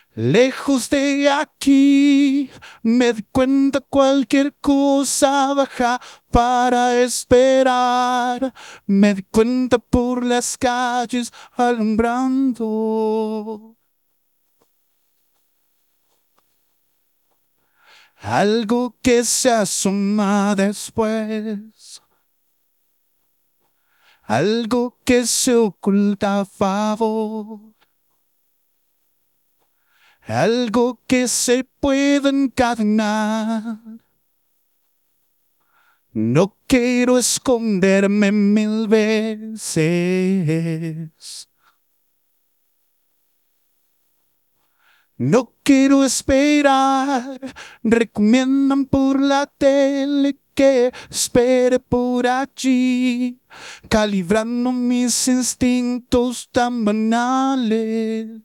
Lejos de aquí, me di cuenta cualquier cosa baja para esperar. Me di cuenta por las calles alumbrando. Algo que se asoma después. Algo que se oculta a favor. Algo que se puede encadenar. No quiero esconderme mil veces. No quiero esperar. Recomiendan por la tele que espere por allí, calibrando mis instintos tan banales.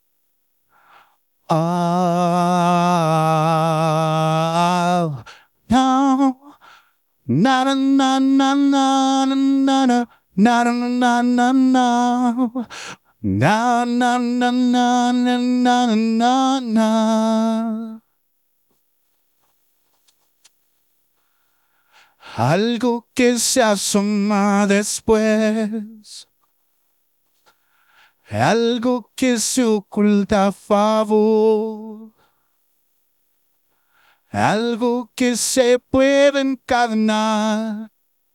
Ah, no. Na na na na na na na na na na na na na na na na na na na. Algo que se asoma después, algo que se oculta a favor, algo que se puede encadenar.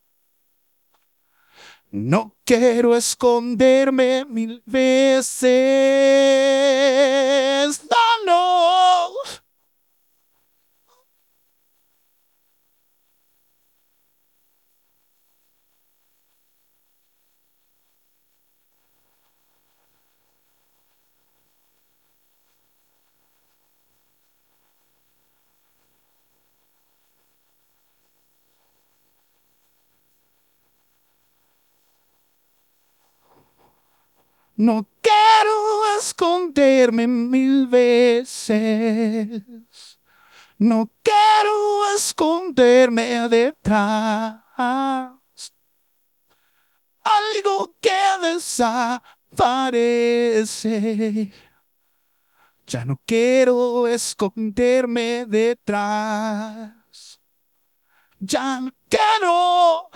No quiero esconderme mil veces. No, no. No quiero esconderme mil veces. No quiero esconderme detrás. Algo que desaparece. Ya no quiero esconderme detrás. Ya no quiero.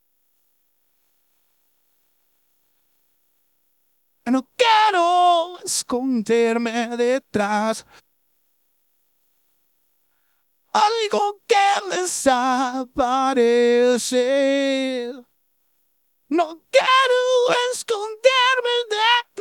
No quiero esconderme detrás. Algo que desaparece. No quiero esconderme detrás.